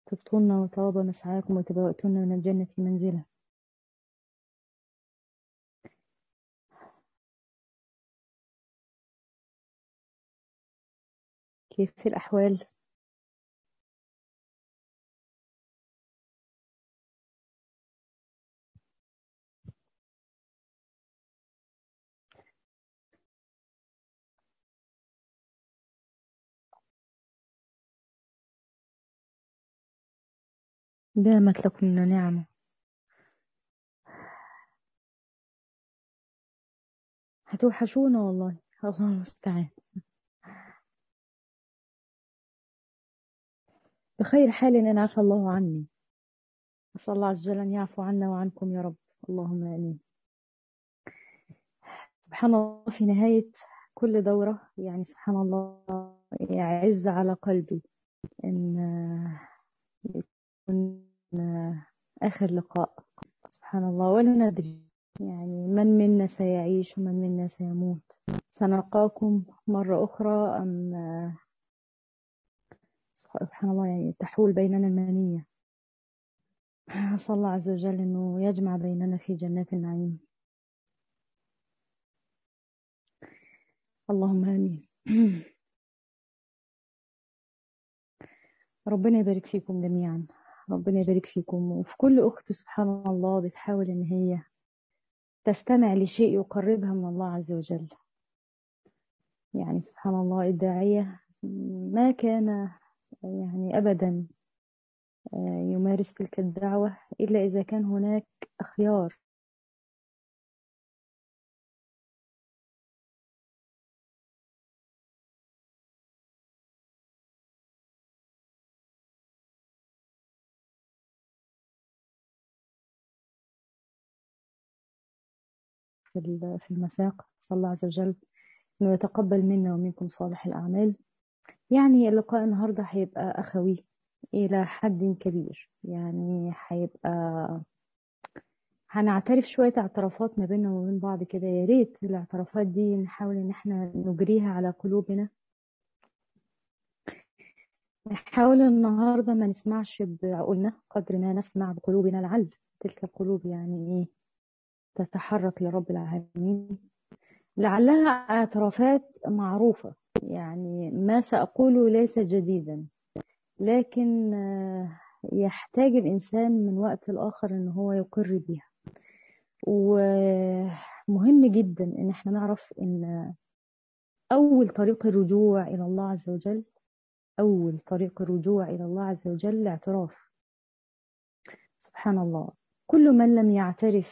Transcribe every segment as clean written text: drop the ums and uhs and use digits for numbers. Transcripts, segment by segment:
تبطلن وطاب مسعاكم وتبوأتن من الجنة منزلا. كيف الأحوال؟ دامت لكم نعمة. هتوحشونا والله. الله المستعان. بخير حال إن عفى الله عني. أسأل الله عز وجل أن يعفو عنا وعنكم يا رب. اللهم آمين. سبحان الله، في نهاية كل دورة يعني سبحان الله يعز على قلبي إن يكون آخر لقاء. سبحان الله، ولا ندري يعني من منا سيعيش ومن منا سيموت. سنلقاكم مرة أخرى أم سبحان الله يعني تحول بيننا المنية. أسأل الله عز وجل أنه يجمع بيننا في جنات النعيم. اللهم آمين. ربنا يبارك فيكم جميعا. ربنا يبارك فيكم وفي كل أخت سبحان الله بتحاول إن هي تستمع لشيء يقربها من الله عز وجل. يعني سبحان الله الداعية ما كان يعني أبدا يمارس تلك الدعوة إلا إذا كان هناك أخيار في المساق. صلى الله عز وجل إنه يتقبل منا ومنكم صالح الأعمال. يعني اللقاء النهاردة هيبقى أخوي إلى حد كبير. يعني هيبقى هنعترف شوية اعترافات ما بيننا وبين بعض كده. يا ريت الاعترافات دي نحاول إن احنا نجريها على قلوبنا. نحاول النهاردة ما نسمعش بعقولنا قدر ما نسمع بقلوبنا، لعل تلك القلوب يعني إيه تتحرك لرب العالمين. لعلها اعترافات معروفة، يعني ما سأقوله ليس جديدا، لكن يحتاج الإنسان من وقت لآخر إن هو يقر بيها. ومهم جدا إن احنا نعرف إن أول طريق الرجوع إلى الله عز وجل، أول طريق الرجوع إلى الله عز وجل الاعتراف. سبحان الله، كل من لم يعترف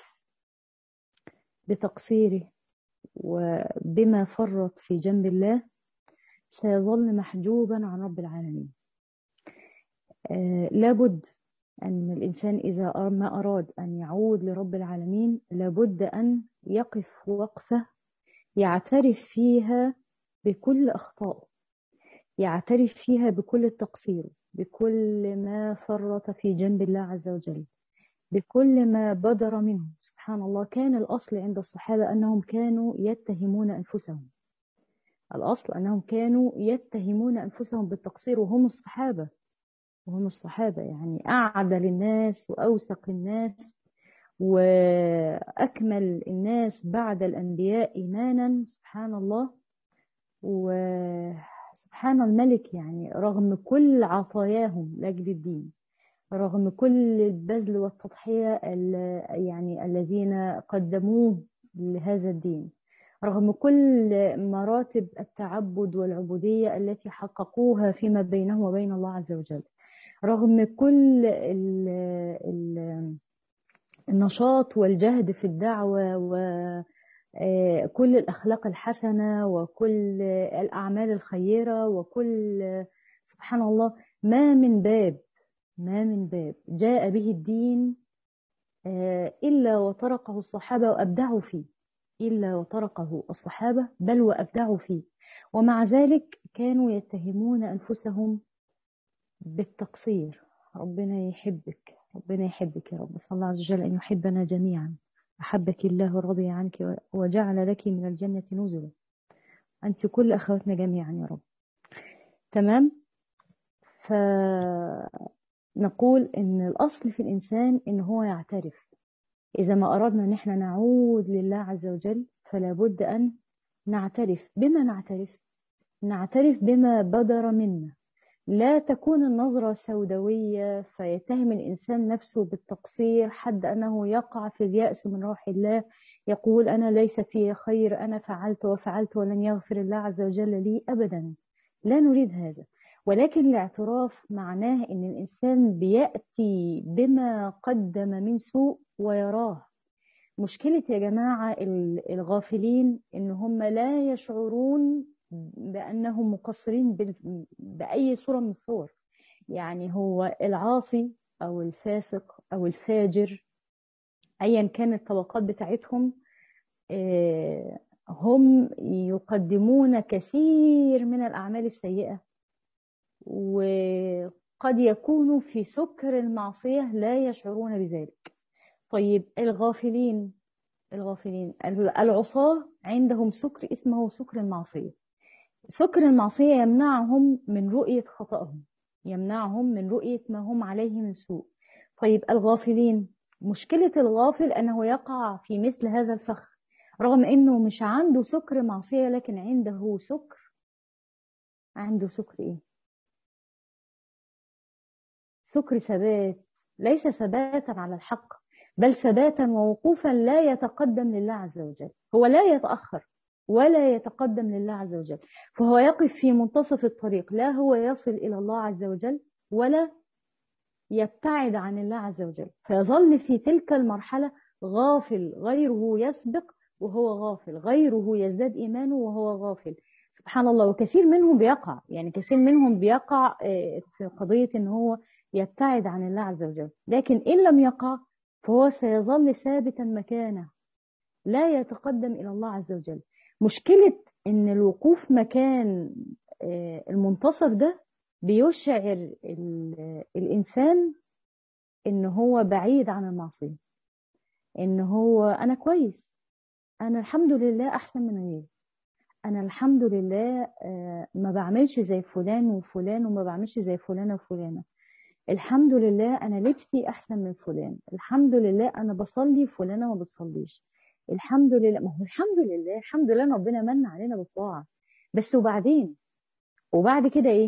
بتقصيره وبما فرط في جنب الله سيظل محجوبا عن رب العالمين. لابد أن الإنسان إذا ما أراد أن يعود لرب العالمين لابد أن يقف وقفة يعترف فيها بكل أخطائه، يعترف فيها بكل التقصير، بكل ما فرط في جنب الله عز وجل، بكل ما بدر منه. سبحان الله، كان الأصل عند الصحابة أنهم كانوا يتهمون أنفسهم. الأصل أنهم كانوا يتهمون أنفسهم بالتقصير وهم الصحابة. وهم الصحابة يعني أعدل الناس وأوثق الناس وأكمل الناس بعد الأنبياء إيمانا. سبحان الله وسبحان الملك، يعني رغم كل عطاياهم لأجل الدين، رغم كل البذل والتضحية يعني الذين قدموه لهذا الدين، رغم كل مراتب التعبد والعبودية التي حققوها فيما بينهم وبين الله عز وجل، رغم كل النشاط والجهد في الدعوة وكل الأخلاق الحسنة وكل الأعمال الخيرة وكل سبحان الله ما من باب جاء به الدين إلا وطرقه الصحابة وأبدعوا فيه، إلا وطرقه الصحابة بل وأبدعوا فيه. ومع ذلك كانوا يتهمون أنفسهم بالتقصير. ربنا يحبك، ربنا يحبك يا رب. صلى الله عز وجل أن يحبنا جميعا. أحبك الله ورضي عنك وجعل لك من الجنة نزلا. أنت كل أخواتنا جميعا يا رب. تمام. فما نقول إن الأصل في الإنسان إن هو يعترف. إذا ما أردنا إن احنا نعود لله عز وجل فلا بد أن نعترف. بما نعترف بما بدر منا. لا تكون النظرة سوداوية فيتهم الإنسان نفسه بالتقصير، حد أنه يقع في اليأس من روح الله، يقول أنا ليس في خير، أنا فعلت وفعلت ولن يغفر الله عز وجل لي. أبدا، لا نريد هذا. ولكن الاعتراف معناه أن الإنسان بيأتي بما قدم من سوء ويراه. مشكلة يا جماعة الغافلين إن هم لا يشعرون بأنهم مقصرين بأي صورة من الصور. يعني هو العاصي أو الفاسق أو الفاجر أيا كانت الطبقات بتاعتهم، هم يقدمون كثير من الأعمال السيئة، وقد يكونوا في سكر المعصية لا يشعرون بذلك. طيب الغافلين العصاة عندهم سكر اسمه سكر المعصية. سكر المعصية يمنعهم من رؤية خطأهم، يمنعهم من رؤية ما هم عليه من سوء. طيب الغافلين، مشكلة الغافل أنه يقع في مثل هذا الفخ، رغم أنه مش عنده سكر معصية لكن عنده سكر إيه؟ سكر ثبات. ليس ثباتا على الحق، بل ثباتا ووقوفا لا يتقدم لله عز وجل. هو لا يتأخر ولا يتقدم لله عز وجل، فهو يقف في منتصف الطريق، لا هو يصل إلى الله عز وجل ولا يبتعد عن الله عز وجل، فيظل في تلك المرحلة غافل. غيره يسبق وهو غافل، غيره يزداد إيمانه وهو غافل. سبحان الله. وكثير منهم بيقع، يعني كثير منهم بيقع في قضية إن هو يبتعد عن الله عز وجل، لكن إن لم يقع فهو سيظل ثابتا مكانه لا يتقدم إلى الله عز وجل. مشكلة إن الوقوف مكان المنتصف ده بيشعر الإنسان إن هو بعيد عن المعصية، إن هو أنا كويس، أنا الحمد لله أحسن من غيري، أنا الحمد لله ما بعملش زي فلان وفلان وما بعملش زي فلانة وفلانة، الحمد لله أنا لبسي أحسن من فلان، الحمد لله أنا بصلي فلانة ما بتصليش، الحمد لله. ما هو الحمد لله ربنا من علينا بالطاعة، بس وبعد كده إيه؟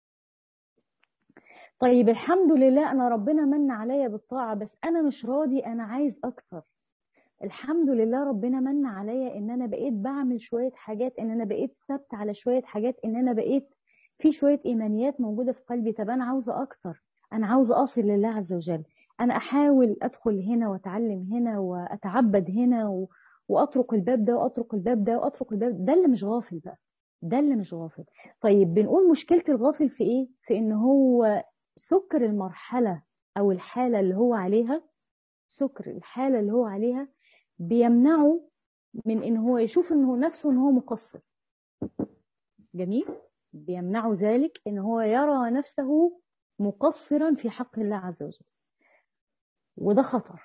طيب الحمد لله أنا ربنا من عليا بالطاعة، بس أنا مش راضي، أنا عايز أكتر. الحمد لله ربنا من عليا إن أنا بقيت بعمل شوية حاجات، إن أنا بقيت ثابت على شوية حاجات، إن أنا بقيت في شوية إيمانيات موجودة في قلبي. طب أنا عاوزة أكتر، أنا عاوزة أصل لله عز وجل، أنا أحاول أدخل هنا وأتعلم هنا وأتعبد هنا وأطرق الباب ده وأطرق الباب ده وأطرق الباب ده. اللي مش غافل بقى، ده اللي مش غافل. طيب بنقول مشكلة الغافل في إيه؟ في إن هو سكر المرحلة أو الحالة اللي هو عليها، سكر الحالة اللي هو عليها بيمنعه من إن هو يشوف إنه نفسه إن هو مقصر. جميل. بيمنعه ذلك إن هو يرى نفسه مقصرا في حق الله عز وجل، وده خطر،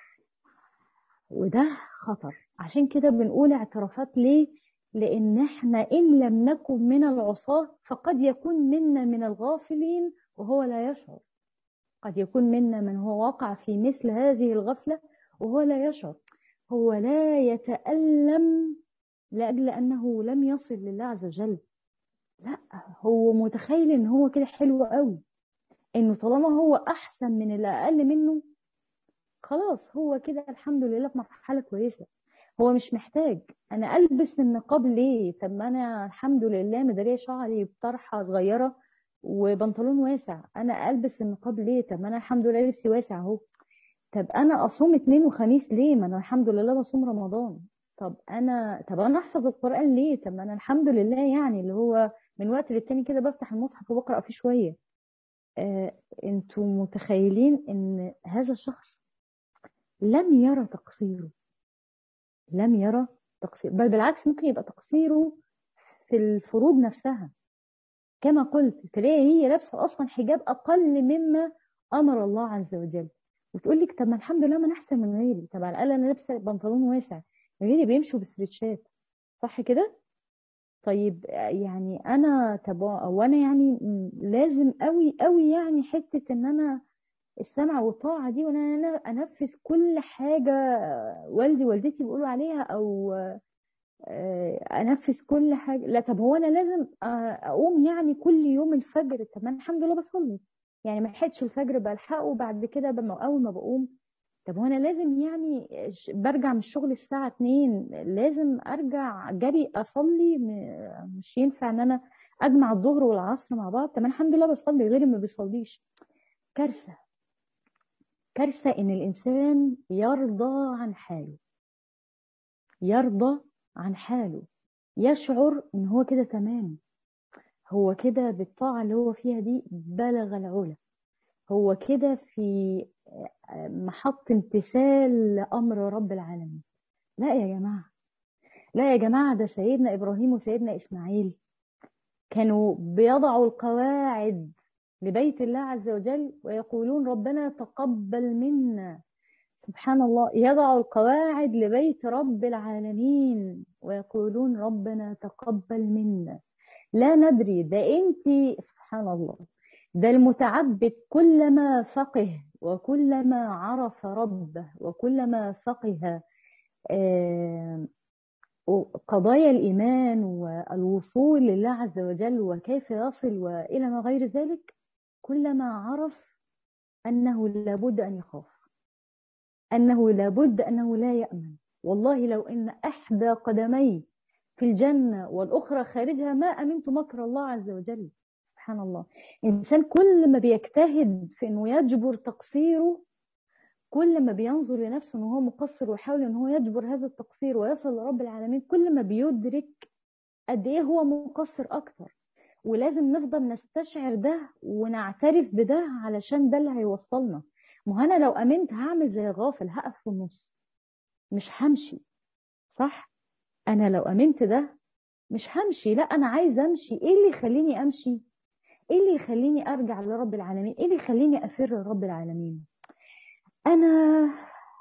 وده خطر. عشان كده بنقول اعترافات ليه؟ لأن احنا إن لم نكن من العصاة فقد يكون منا من الغافلين وهو لا يشعر. قد يكون منا من هو وقع في مثل هذه الغفلة وهو لا يشعر. هو لا يتألم لأجل أنه لم يصل لله عز وجل، لا، هو متخيل إن هو كده حلو قوي، إنه طالما هو أحسن من اللي أقل منه خلاص هو كده الحمد لله في مرحلة كويسة. هو مش محتاج أنا ألبس النقاب ليه؟ طب ما أنا الحمد لله مدارية شعري بطرحة صغيرة وبنطلون واسع، أنا ألبس النقاب ليه؟ طب ما أنا الحمد لله لبسي واسع أهو. طب انا اصوم اثنين وخميس ليه؟ ما انا الحمد لله بصوم رمضان. طب انا احفظ القرآن ليه؟ طب ما انا الحمد لله يعني اللي هو من وقت للتاني كده بفتح المصحف وبقرأ فيه شوية. انتوا متخيلين ان هذا الشخص لم يرى تقصيره، لم يرى تقصير، بل بالعكس ممكن يبقى تقصيره في الفروض نفسها. كما قلت تلاقي هي لابسه اصلا حجاب اقل مما امر الله عز وجل، وتقول لك طب ما الحمد لله ما انا احسن من غيري، طب على الاقل انا لابسه بنطلون واسع، غيري بيمشوا بستريتشات، صح كده؟ طيب يعني انا طب وانا يعني لازم قوي قوي يعني حته ان انا السمع والطاعة دي، وان انا انفذ كل حاجة والدي والدتي بيقولوا عليها، او انفذ كل حاجة. لا، طب هو انا لازم اقوم يعني كل يوم الفجر؟ طب ما انا الحمد لله بصلي، يعني ما لحقتش الفجر بلحقه بعد كده اول ما بقوم. طب هو انا لازم يعني برجع من الشغل الساعة 2 لازم ارجع جري اصلي؟ مش ينفع ان انا اجمع الظهر والعصر مع بعض؟ طب أنا الحمد لله بصلي، غيري ما بيصليش. كارثة. كارثة ان الانسان يرضى عن حاله، يرضى عن حاله، يشعر ان هو كده تمام، هو كده بالطاعة اللي هو فيها دي بلغ العلا، هو كده في محط امتثال لأمر رب العالمين. لا يا جماعة، لا يا جماعة، ده سيدنا إبراهيم وسيدنا إسماعيل كانوا بيضعوا القواعد لبيت الله عز وجل ويقولون ربنا تقبل منا. سبحان الله، يضعوا القواعد لبيت رب العالمين ويقولون ربنا تقبل منا. لا ندري، ده انت سبحان الله، ده المتعبد كلما فقه وكلما عرف ربه وكلما فقه آه، قضايا الإيمان والوصول لله عز وجل وكيف يصل وإلى ما غير ذلك، كلما عرف أنه لابد أن يخاف، أنه لابد أنه لا يأمن. والله لو أن إحدى قدمي في الجنة والأخرى خارجها ما أمنت مكر الله عز وجل. سبحان الله، إنسان كل ما بيجتهد في أنه يجبر تقصيره، كل ما بينظر لنفسه أنه هو مقصر ويحاول أنه هو يجبر هذا التقصير ويصل لرب العالمين، كل ما بيدرك قد إيه هو مقصر أكتر. ولازم نفضل نستشعر ده ونعترف بده علشان ده اللي هيوصلنا. ما انا لو امنت هعمل زي الغافل، هقف في النص، مش همشي. صح؟ انا لو امنت ده مش همشي، لا انا عايز امشي. ايه اللي يخليني امشي؟ ايه اللي يخليني ارجع لرب العالمين؟ ايه اللي يخليني افر لرب العالمين؟ انا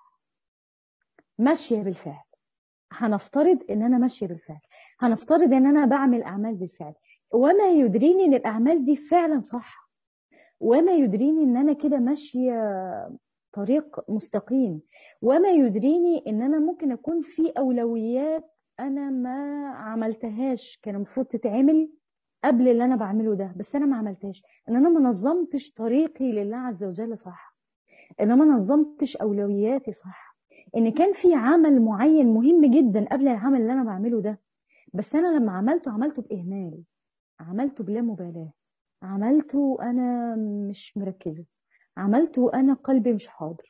ماشيه بالفعل، هنفترض ان انا ماشيه بالفعل، هنفترض ان انا بعمل اعمال بالفعل، وما يدريني ان الاعمال دي فعلا صح، وما يدريني ان انا كده ماشيه طريق مستقيم، وما يدريني ان انا ممكن اكون في اولويات انا ما عملتهاش كان المفروض تتعمل قبل اللي انا بعمله ده، بس انا ما عملتهاش. ان انا ما نظمتش طريقي لله عز وجل صح، ان انا ما نظمتش اولوياتي صح، ان كان في عمل معين مهم جدا قبل العمل اللي انا بعمله ده، بس انا لما عملته باهمال، عملته بلا مبالاة، عملته انا مش مركزه، عملته انا قلبي مش حاضر.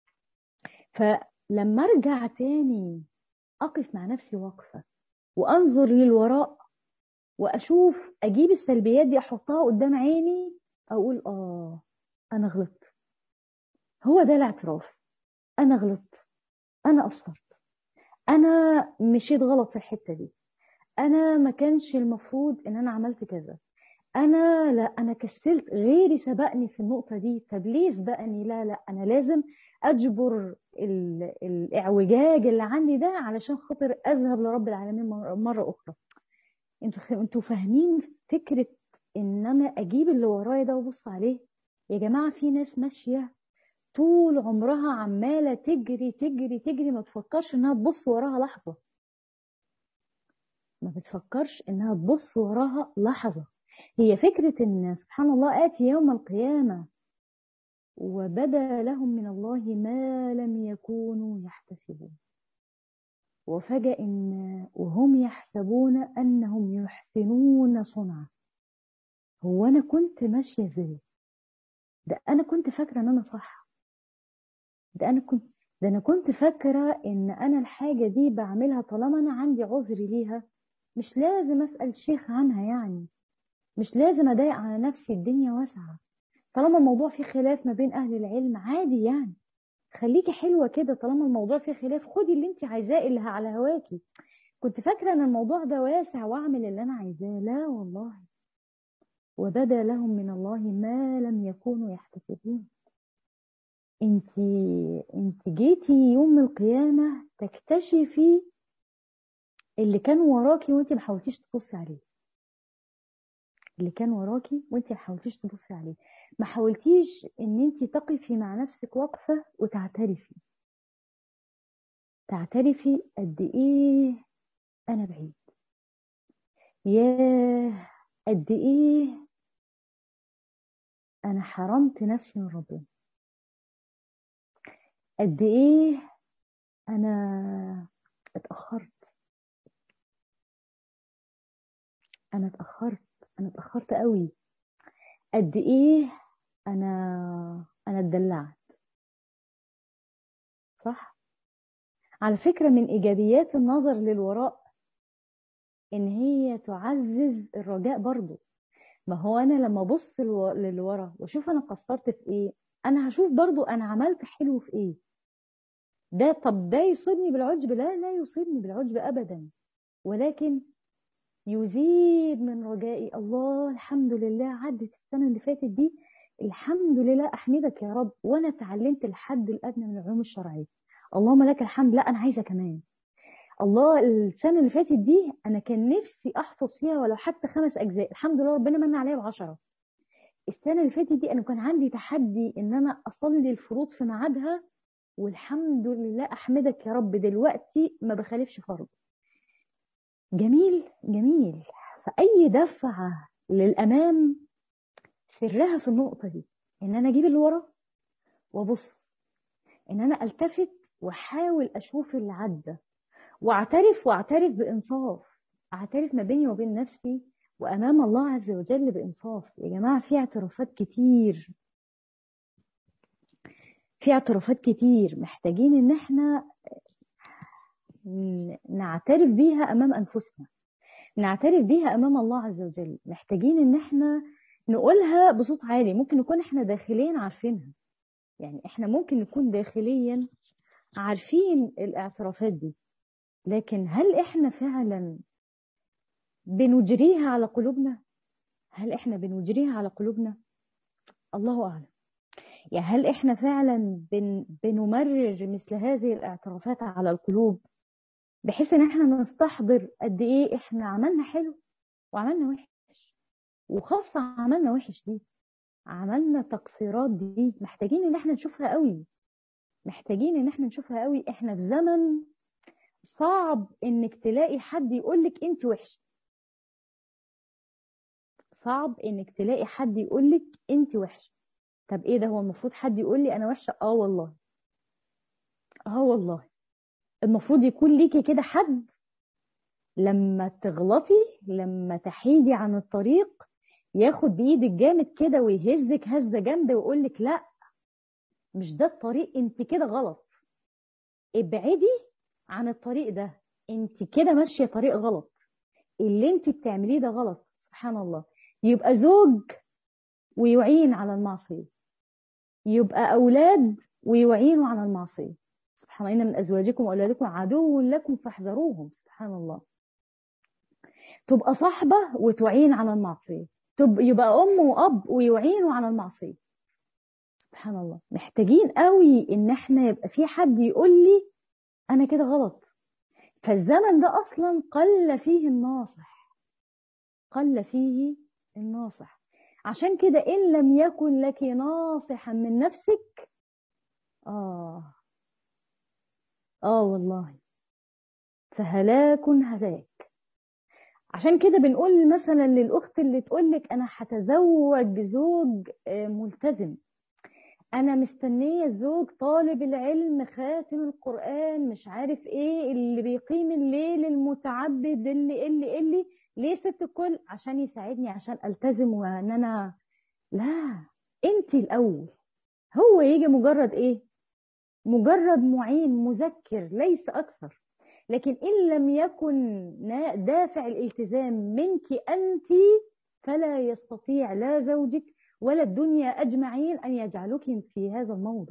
فلما ارجع تاني اقف مع نفسي وقفه وانظر للوراء واشوف، اجيب السلبيات دي احطها قدام عيني، اقول انا غلطت. هو ده الاعتراف، انا غلطت، انا قصرت، انا مشيت غلط في الحته دي، انا ما كانش المفروض ان انا عملت كذا، انا لا انا كسلت، غيري سبقني في النقطه دي، طب ليه سبقني؟ لا لا، انا لازم اجبر الاعوجاج اللي عندي ده علشان خاطر اذهب لرب العالمين مره اخرى. انتوا فاهمين فكره ان انا اجيب اللي ورايا ده وابص عليه؟ يا جماعه، في ناس ماشيه طول عمرها عماله تجري تجري تجري، ما تفكرش انها تبص وراها لحظه، ما بتفكرش انها تبص وراها لحظه. هي فكرة إن سبحان الله آتي يوم القيامة وبدا لهم من الله ما لم يكونوا يحتسبون، وفجأة إن وهم يحسبون أنهم يحسنون صنعا. هو أنا كنت ماشية إزاي؟ ده أنا كنت فاكرة إن أنا صح، ده أنا كنت ده أنا كنت فاكرة إن أنا الحاجة دي بعملها طالما أنا عندي عذر ليها، مش لازم أسأل شيخ عنها يعني، مش لازم أضايق على نفسي، الدنيا واسعة. طالما الموضوع فيه خلاف ما بين أهل العلم عادي يعني، خليكي حلوة كده، طالما الموضوع فيه خلاف خدي اللي انت عايزاه اللي على هواكي. كنت فاكرة ان الموضوع ده واسع واعمل اللي انا عايزاه، لا والله. وبدا لهم من الله ما لم يكونوا يحتسبون. انت انت جيتي يوم القيامة تكتشفي اللي كان وراكي وانت ما حاولتيش تبصي عليه، اللي كان وراكي وانت ما حاولتيش تبصي عليه. ما حاولتيش ان انت تقفي مع نفسك وقفة وتعترفي قد ايه انا بعيد، ياه قد ايه انا حرمت نفسي من ربنا، قد ايه انا اتأخرت انا اتأخرت انا اتأخرت قوي، قد ايه انا اتدلعت. صح. على فكرة من ايجابيات النظر للوراء ان هي تعزز الرجاء برضو. ما هو انا لما ابص للورا واشوف انا قصرت في ايه، انا هشوف برضو انا عملت حلو في ايه. طب ده يصيبني بالعجب؟ لا يصيبني بالعجب ابدا، ولكن يزيد من رجائي. الله الحمد لله عدت السنة اللي فاتت دي، الحمد لله أحمدك يا رب، وأنا اتعلمت الحد الأدنى من العلوم الشرعية. اللهم لك الحمد. لا أنا عايزة كمان. الله السنة اللي فاتت دي أنا كان نفسي أحفظ فيها ولو حتى 5 أجزاء، الحمد لله ربنا من عليا ب10. السنة اللي فاتت دي أنا كان عندي تحدي إن أنا أصلي الفروض في ميعادها، والحمد لله أحمدك يا رب دلوقتي ما بخالفش فرض. جميل جميل. فأي دفعة للأمام سرها في النقطة دي، إن أنا أجيب اللي ورا وأبص، إن أنا ألتفت وأحاول أشوف اللي عدى، وأعترف بإنصاف، أعترف ما بيني وبين نفسي وأمام الله عز وجل بإنصاف. يا جماعة في اعترافات كتير، في اعترافات كتير محتاجين إن احنا نعترف بيها أمام أنفسنا، نعترف بيها أمام الله عز وجل. محتاجين إن احنا نقولها بصوت عالي. ممكن نكون احنا داخليا عارفينها، يعني احنا ممكن نكون داخليا عارفين الاعترافات دي، لكن هل احنا فعلا بنجريها على قلوبنا؟ هل احنا بنجريها على قلوبنا؟ الله أعلم. يعني هل احنا فعلا بنمرر مثل هذه الاعترافات على القلوب، بحيث ان احنا نستحضر قد ايه احنا عملنا حلو وعملنا وحش، وخاصة عملنا وحش دي، عملنا تقصيرات دي محتاجين ان احنا نشوفها قوي، محتاجين ان احنا نشوفها قوي. احنا في زمن صعب انك تلاقي حد يقولك انت وحشة، صعب انك تلاقي حد يقولك انت وحشة. طب ايه ده؟ هو المفروض حد يقول لي انا وحشة؟ اه والله، اه والله. المفروض يكون ليكي كده حد لما تغلطي، لما تحيدي عن الطريق، ياخد بايدك جامد كده ويهزك هزة جامدة ويقولك لا مش ده الطريق، انت كده غلط، ابعدي عن الطريق ده، انت كده ماشية طريق غلط، اللي انت بتعمليه ده غلط. سبحان الله. يبقى زوج ويعين على المعصية، يبقى أولاد ويعينوا على المعصية. سبحان الله. إن من أزواجكم وأولادكم عدو لكم فاحذروهم. سبحان الله. تبقى صاحبة وتعين على المعصية، يبقى أم وأب ويعينوا على المعصية. سبحان الله. محتاجين قوي إن احنا يبقى في حد يقول لي أنا كده غلط. فالزمن ده أصلا قل فيه الناصح، قل فيه الناصح. عشان كده إن لم يكن لك ناصحا من نفسك، آه والله، فهلاك هلاك. عشان كده بنقول مثلا للأخت اللي تقولك أنا هتزوج زوج ملتزم، أنا مستنية زوج طالب العلم خاتم القرآن مش عارف إيه اللي بيقيم الليل المتعبد اللي ليه ست الكل عشان يساعدني عشان ألتزم وأن أنا. لا، أنت الأول. هو يجي مجرد إيه؟ مجرد معين مذكر ليس أكثر. لكن إن لم يكن دافع الالتزام منك أنت، فلا يستطيع لا زوجك ولا الدنيا أجمعين أن يجعلوك في هذا الموضع،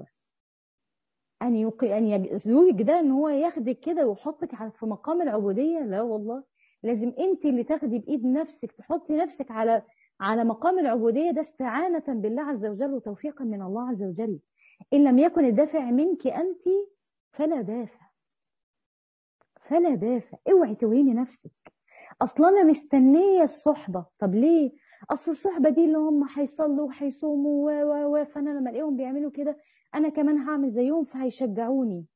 زوجك ده ان هو ياخدك كده ويحطك في مقام العبودية. لا والله، لازم انت اللي تاخدي بإيد نفسك تحطي نفسك على مقام العبودية ده، استعانة بالله عز وجل وتوفيقا من الله عز وجل. إن لم يكن الدافع منك أنت، فلا دافع، فلا دافع. اوعي توهيني نفسك. اصلا انا مستنيه الصحبه. طب ليه؟ اصل الصحبه دي اللي هم هيصلوا وهيصوموا فانا لما الاقيهم بيعملوا كده انا كمان هعمل زيهم فهيشجعوني.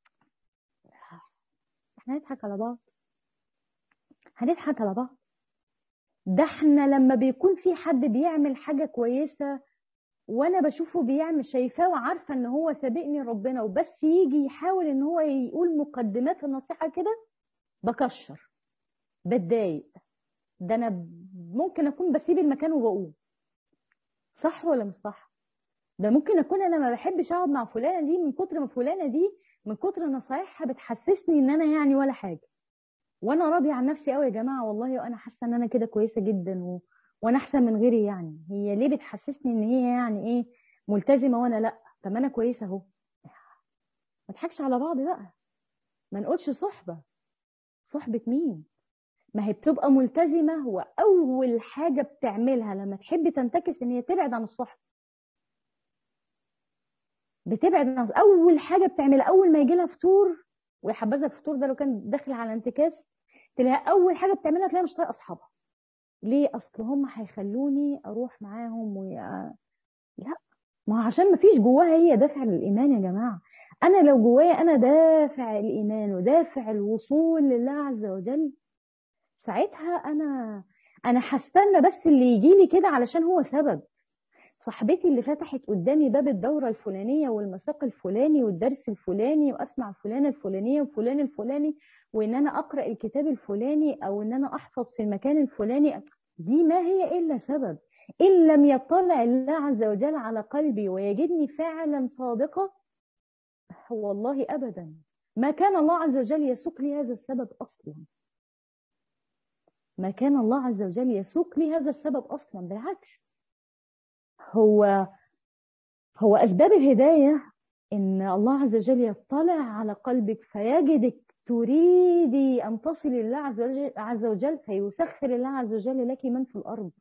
احنا هنضحك على بعض؟ هنضحك على بعض؟ ده احنا لما بيكون في حد بيعمل حاجه كويسه وانا بشوفه بيعمل شايفاه وعارفه ان هو سابقني ربنا، وبس يجي يحاول ان هو يقول مقدمات النصيحه كده بكشر بتضايق. ده انا ممكن اكون بسيب المكان وبقوم. صح ولا مش صح؟ ده ممكن اكون انا ما بحبش اقعد مع فلانه دي من كتر ما فلانه دي من كتر نصايحها بتحسسني ان انا يعني ولا حاجه، وانا راضيه عن نفسي قوي يا جماعه والله، وانا حاسه ان انا كده كويسه جدا وانا احسن من غيري. يعني هي ليه بتحسسني ان هي يعني ايه ملتزمه وانا لا؟ طب ما انا كويسه اهو. ما نضحكش على بعض بقى. ما نقولش صحبه. صحبه مين؟ ما هي بتبقى ملتزمه، واول حاجه بتعملها لما تحب تنتكس ان هي تبعد عن الصحبه. بتبعد عن اول حاجه بتعملها اول ما يجي لها فطور، ويا حبذا الفطور ده لو كان داخل على انتكاس، تلاقي اول حاجه بتعملها تلاقيها مش طايقه اصحابها. ليه؟ اصل هم هيخلوني اروح معاهم لا. ما هو عشان ما فيش جواها هي دافع للايمان يا جماعه. انا لو جوايا انا دافع الايمان ودافع الوصول لله عز وجل، ساعتها انا هستنى بس اللي يجي لي كده علشان هو سبب. صاحبتي اللي فتحت قدامي باب الدورة الفلانية والمساق الفلاني والدرس الفلاني واسمع فلانة الفلانية وفلان الفلاني، وان انا اقرأ الكتاب الفلاني او ان انا احفظ في المكان الفلاني، دي ما هي الا سبب. ان لم يطلع الله عز وجل على قلبي ويجدني فعلا صادقة، والله ابدا ما كان الله عز وجل يسوق لي هذا السبب اصلا. ما كان الله عز وجل يسوق لي هذا السبب اصلا، بالعكس. هو هو أسباب الهداية إن الله عز وجل يطلع على قلبك فيجدك تريدي أن تصلي لله عز وجل فيسخر الله عز وجل لك من في الأرض.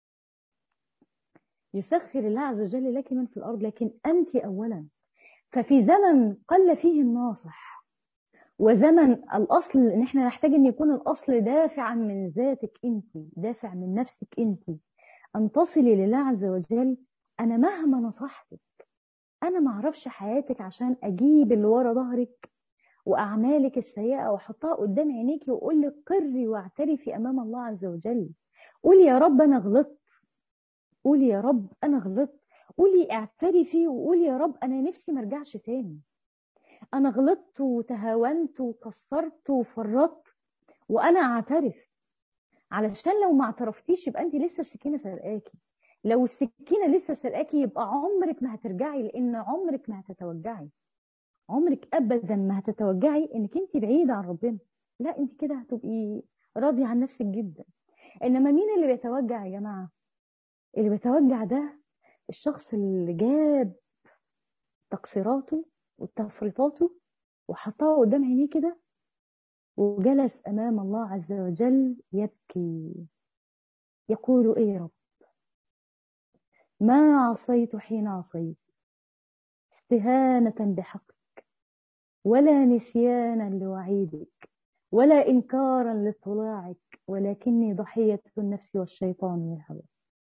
يسخر الله عز وجل لك من في الأرض، لكن أنت أولا. ففي زمن قل فيه الناصح، وزمن الأصل إن إحنا نحتاج أن يكون الأصل دافعا من ذاتك أنت، دافع من نفسك أنت، أن تصلي لله عز وجل. أنا مهما نصحتك، انا ما اعرفش حياتك عشان اجيب اللي ورا ظهرك واعمالك السيئه واحطها قدام عينيكي واقول لك قري واعترفي امام الله عز وجل. قولي يا رب انا غلطت، قولي يا رب انا غلطت، قولي اعترفي وقولي يا رب انا نفسي ما ارجعش تاني. انا غلطت وتهاونت وقصرت وفرطت وانا اعترف. علشان لو ما اعترفتيش يبقى انت لسه السكينه سرقاكي. لو السكينه لسه سرقاكي يبقى عمرك ما هترجعي، لان عمرك ما هتتوجعي. عمرك ابدا ما هتتوجعي انك انت بعيده عن ربنا. لا، انت كده هتبقي راضيه عن نفسك جدا. انما مين اللي بيتوجع يا جماعه؟ اللي بيتوجع ده الشخص اللي جاب تقصيراته وتفريطاته وحطها قدام عينيه كده وجلس امام الله عز وجل يبكي، يقول ايه يا رب؟ ما عصيت حين عصيت استهانه بحقك، ولا نسيانا لوعيدك، ولا إنكارا لاطلاعك، ولكني ضحية النفس والشيطان والهوى.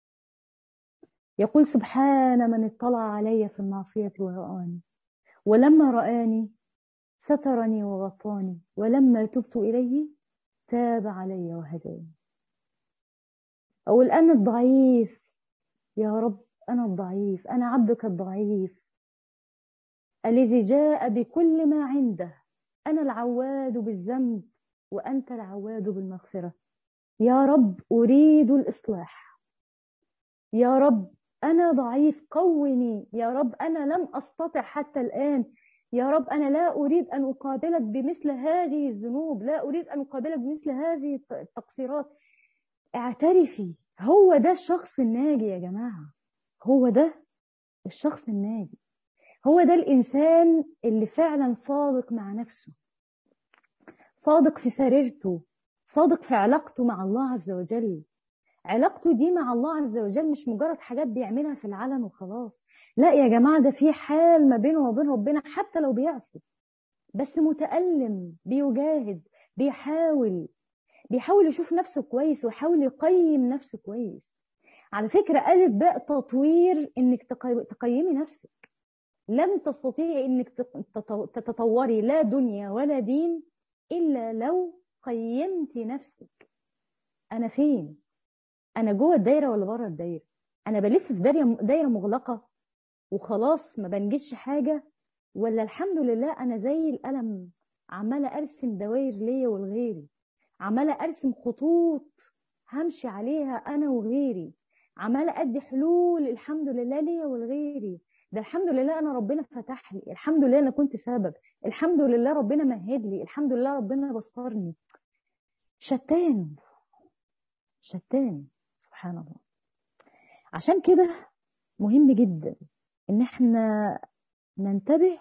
يقول سبحان من اطلع علي في المعصية ورآني، ولما رآني سترني وغطاني، ولما تبت إليه تاب علي وهداني. أقول أنا الضعيف يا رب، أنا الضعيف، أنا عبدك الضعيف الذي جاء بكل ما عنده. أنا العواد بالذنب وأنت العواد بالمغفرة. يا رب أريد الإصلاح، يا رب أنا ضعيف قوني، يا رب أنا لم أستطع حتى الآن، يا رب أنا لا أريد أن أقابلك بمثل هذه الذنوب، لا أريد أن أقابلك بمثل هذه التقصيرات. اعترفي. هو ده الشخص الناجي يا جماعة، هو ده الشخص الناجي، هو ده الإنسان اللي فعلا صادق مع نفسه، صادق في سريرته، صادق في علاقته مع الله عز وجل. علاقته دي مع الله عز وجل مش مجرد حاجات بيعملها في العلن وخلاص. لا يا جماعة، ده في حال ما بينه وبين ربنا حتى لو بيعصي، بس متألم، بيجاهد، بيحاول يشوف نفسه كويس ويحاول يقيم نفسه كويس. على فكرة ألف باء تطوير إنك تقيمي نفسك. لن تستطيعي إنك تتطوري لا دنيا ولا دين إلا لو قيمت نفسك. أنا فين؟ أنا جوه الدايرة ولا بره الدايرة؟ أنا بلف في دايرة مغلقة وخلاص ما بنجدش حاجة، ولا الحمد لله أنا زي القلم عمالة أرسم دواير ليا ولغيري، عمالة أرسم خطوط همشي عليها أنا وغيري، عمالة أدي حلول الحمد لله ليا ولغيري. ده الحمد لله أنا ربنا فتح لي، الحمد لله أنا كنت سبب، الحمد لله ربنا مهد لي، الحمد لله ربنا بصرني. شتان شتان، سبحان الله. عشان كده مهم جدا إن احنا ننتبه،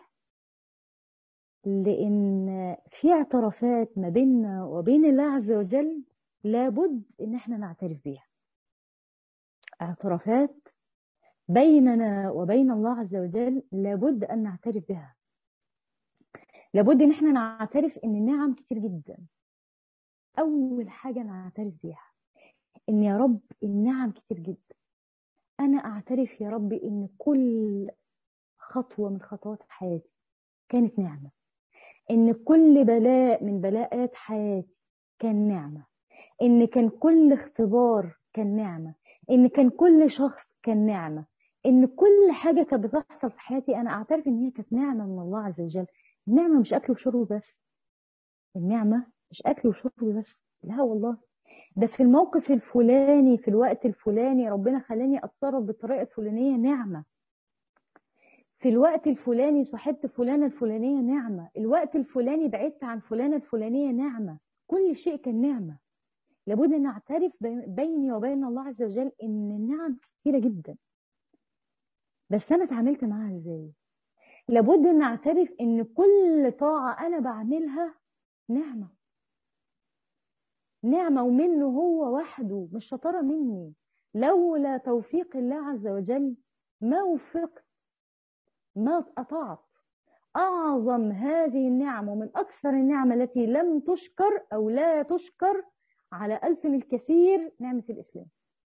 لأن في اعترافات ما بيننا وبين الله عز وجل لابد إن احنا نعترف بيها. اعترافات بيننا وبين الله عز وجل لابد أن نعترف بها. لابد إن احنا نعترف إن النعم كتير جدا. أول حاجة نعترف بيها إن يا رب النعم كتير جدا. أنا أعترف يا رب إن كل خطوة من خطوات حياتي كانت نعمة، إن كل بلاء من بلاءات حياتي كان نعمة، إن كان كل اختبار كان نعمة، إن كان كل شخص كان نعمة، إن كل حاجة كانت بتحصل في حياتي أنا أعترف إن هي كانت نعمة من الله عز وجل. النعمة مش أكل وشرب بس، النعمة مش أكل وشرب بس، لا والله، ده في الموقف الفلاني في الوقت الفلاني ربنا خلاني أتصرف بالطريقة الفلانية نعمة، في الوقت الفلاني صاحبت فلانة الفلانية نعمة، الوقت الفلاني بعدت عن فلانة الفلانية نعمة، كل شيء كان نعمة. لابد أن نعترف بيني وبين الله عز وجل إن النعم كثيرة جدا، بس أنا اتعاملت معاها إزاي؟ لابد أن نعترف إن كل طاعة أنا بعملها نعمة، نعمة ومنه هو وحده، مش شطارة مني. لولا توفيق الله عز وجل ما وفقت، ما أطعت. أعظم هذه النعم ومن أكثر النعم التي لم تشكر أو لا تشكر على ألسن الكثير نعمة الإسلام.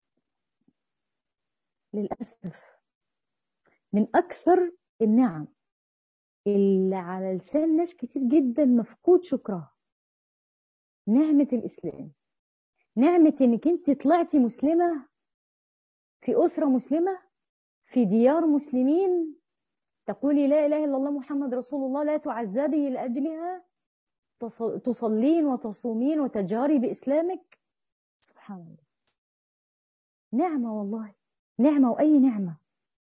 للأسف من أكثر النعم اللي على لسان ناس كتير جدا مفقود شكرها نعمة الإسلام. نعمة إنك أنت طلعتي مسلمة في أسرة مسلمة في ديار مسلمين، تقولي لا إله إلا الله محمد رسول الله، لا تعذبي لأجلها، تصلين وتصومين وتجهري بإسلامك. سبحان الله، نعمة والله، نعمة. وأي نعمة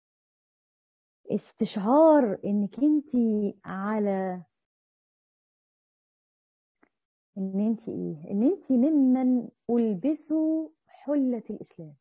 استشعار إنك أنت على إن أنت إيه، إن أنت ممن ألبسوا حلة الإسلام،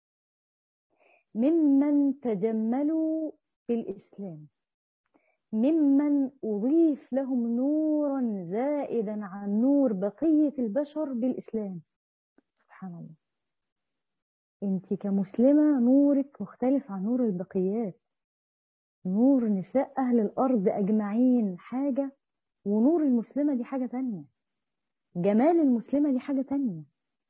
ممن تجملوا بالإسلام، ممن أضيف لهم نورا زائدا عن نور بقية البشر بالإسلام. سبحان الله، أنت كمسلمة نورك مختلف عن نور البقيات. نور نساء أهل الأرض أجمعين حاجة، ونور المسلمة دي حاجة تانية، جمال المسلمة دي حاجة تانية.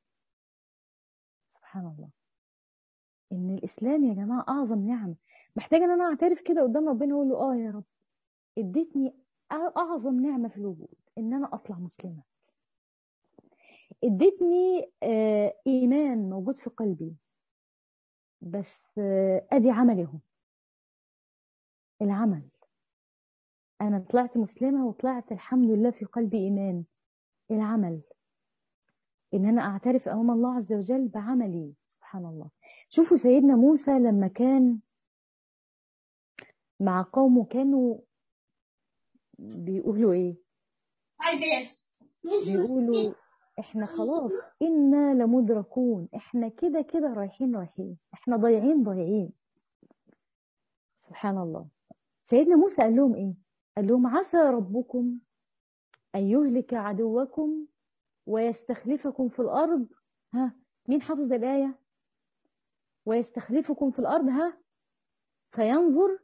سبحان الله، إن الإسلام يا جماعة أعظم نعم. محتاجة إن أنا أعترف كده قدام ربنا وأقول له يا رب اديتني أعظم نعمة في الوجود إن أنا أطلع مسلمة، اديتني إيمان موجود في قلبي، بس أدي عملي اهو. العمل، أنا طلعت مسلمة وطلعت الحمد لله في قلبي إيمان. العمل إن أنا أعترف أمام الله عز وجل بعملي. سبحان الله. شوفوا سيدنا موسى لما كان مع قومه كانوا بيقولوا إيه؟ بيقولوا إحنا خلاص إنا لمدركون، إحنا كده كده رايحين، إحنا ضايعين. سبحان الله. سيدنا موسى قال لهم إيه؟ قال لهم عسى ربكم أن يهلك عدوكم ويستخلفكم في الأرض. ها، مين حافظ الآية؟ ويستخلفكم في الأرض. ها، فينظر.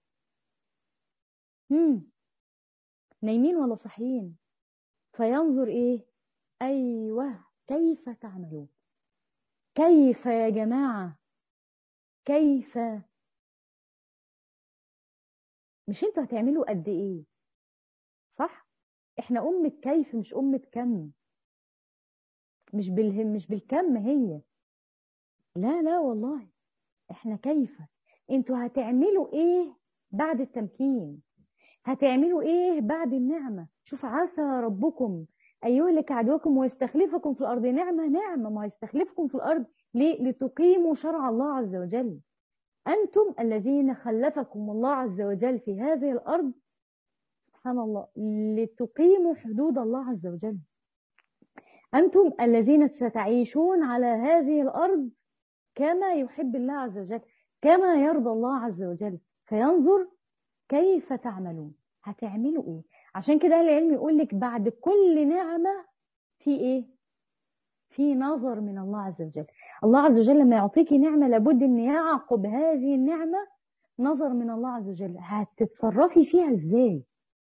نايمين ولا صحيين؟ فينظر إيه؟ أيوه، كيف تعملون. كيف يا جماعة كيف، مش انتوا هتعملوا قد ايه؟ صح؟ احنا أمة كيف مش أمة كم. مش بالكم هي. لا لا والله، احنا كيف. انتوا هتعملوا ايه بعد التمكين؟ هتعملوا ايه بعد النعمة؟ شوف، عسى ربكم أن يهلك عدوكم ويستخلفكم في الأرض. نعمة نعمة، ما يستخلفكم في الأرض ليه؟ لتقيموا شرع الله عز وجل. أنتم الذين خلفكم الله عز وجل في هذه الأرض، سبحان الله، لتقيموا حدود الله عز وجل. أنتم الذين ستعيشون على هذه الأرض كما يحب الله عز وجل، كما يرضى الله عز وجل، فينظر كيف تعملون. هتعملوا ايه؟ عشان كده اهل العلم يقول لك بعد كل نعمة في ايه؟ في نظر من الله عز وجل. الله عز وجل لما يعطيكي نعمة لابد ان يعقب هذه النعمة نظر من الله عز وجل. هتتصرفي فيها ازاي؟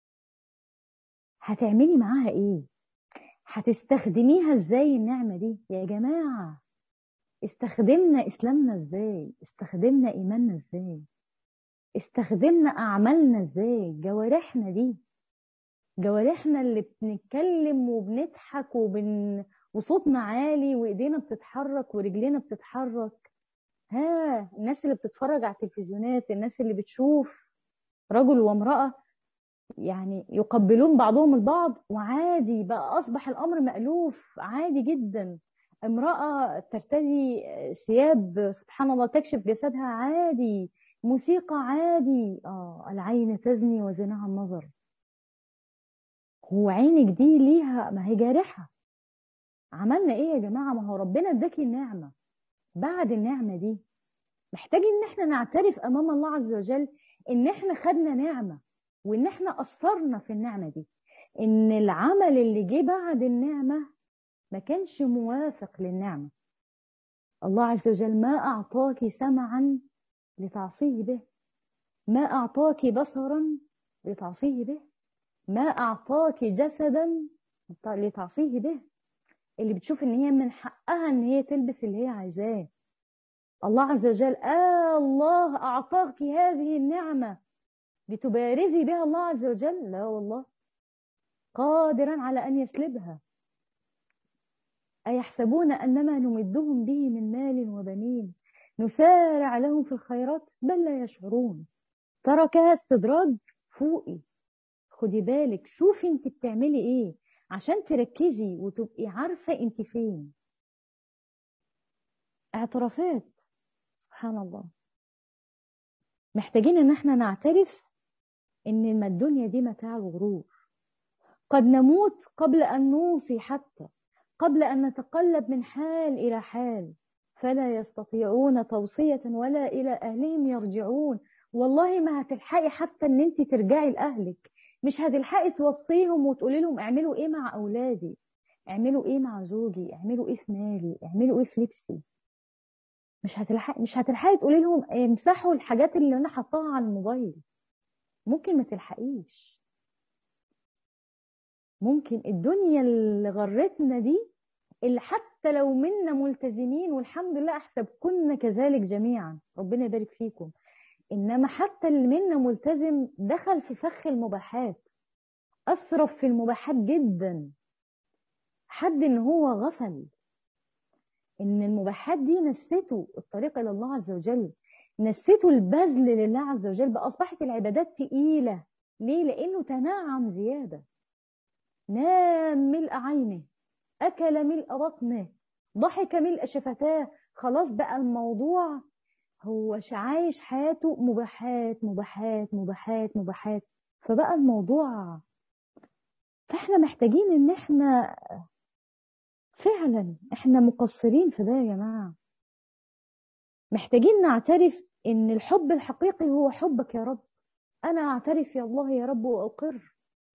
هتعملي معاها ايه؟ هتستخدميها ازاي النعمة دي يا جماعة؟ استخدمنا اسلامنا ازاي؟ استخدمنا ايماننا ازاي؟ استخدمنا اعمالنا ازاي؟ جوارحنا دي، جوارحنا اللي بنتكلم وبنضحك وصوتنا عالي وايدينا بتتحرك ورجلينا بتتحرك. ها، الناس اللي بتتفرج على التلفزيونات، الناس اللي بتشوف رجل وامرأة يعني يقبلون بعضهم البعض وعادي، بقى أصبح الأمر مألوف عادي جدا. امرأة ترتدي ثياب سبحان الله تكشف جسدها عادي، موسيقى عادي. العين تزني وزناها النظر. هو عينك دي ليها، ما هي جارحة. عملنا ايه يا جماعة؟ ما هو ربنا اداكي النعمة. بعد النعمة دي محتاجين ان احنا نعترف امام الله عز وجل ان احنا خدنا نعمة، وان احنا قصرنا في النعمة دي، ان العمل اللي جه بعد النعمة ما كانش موافق للنعمة. الله عز وجل ما اعطاك سمعا لتعصيه به، ما اعطاك بصرا لتعصيه به، ما اعطاك جسدا لتعصيه به. اللي بتشوف ان هي من حقها ان هي تلبس اللي هي عايزاه. الله عز وجل الله اعطاك هذه النعمة لتبارزي بها الله عز وجل؟ لا والله، قادرا على ان يسلبها. ايحسبون انما نمدهم به من مال وبنين نسارع لهم في الخيرات بل لا يشعرون. تركها استدراج. فوقي، خدي بالك، شوفي انت بتعملي ايه عشان تركزي وتبقي عارفة انت فين. اعترافات، سبحان الله. محتاجين ان احنا نعترف ان ما الدنيا دي متاع الغرور. قد نموت قبل ان نوصي، حتى قبل ان نتقلب من حال الى حال، فلا يستطيعون توصية ولا الى اهلهم يرجعون. والله ما هتلحقي حتى ان انت ترجعي لاهلك، مش هتلحقي توصيهم وتقولي لهم اعملوا ايه مع اولادي، اعملوا ايه مع زوجي، اعملوا ايه في مالي، اعملوا ايه في لبسي. مش هتلحقي تقولي لهم امسحوا الحاجات اللي انا حطاها على الموبايل. ممكن ما تلحقيش. ممكن الدنيا اللي غرتنا دي، اللي حتى لو منا ملتزمين والحمد لله احسب كنا كذلك جميعا، ربنا يبارك فيكم، انما حتى اللي منا ملتزم دخل في فخ المباحات، اسرف في المباحات جدا، حد ان هو غفل ان المباحات دي نسيته الطريق الى الله عز وجل، نسيته البذل لله عز وجل، بقى اصبحت العبادات تقيله. ليه؟ لانه تنعم زياده، نام ملء عينه، أكل ملء بطنه، ضحك ملء شفتاه. خلاص بقى الموضوع هو عايش حياته مباحات مباحات مباحات مباحات. فبقى الموضوع، فاحنا محتاجين ان احنا فعلا احنا مقصرين في ده يا جماعة. محتاجين نعترف ان الحب الحقيقي هو حبك يا رب. انا اعترف يا الله يا رب واقر،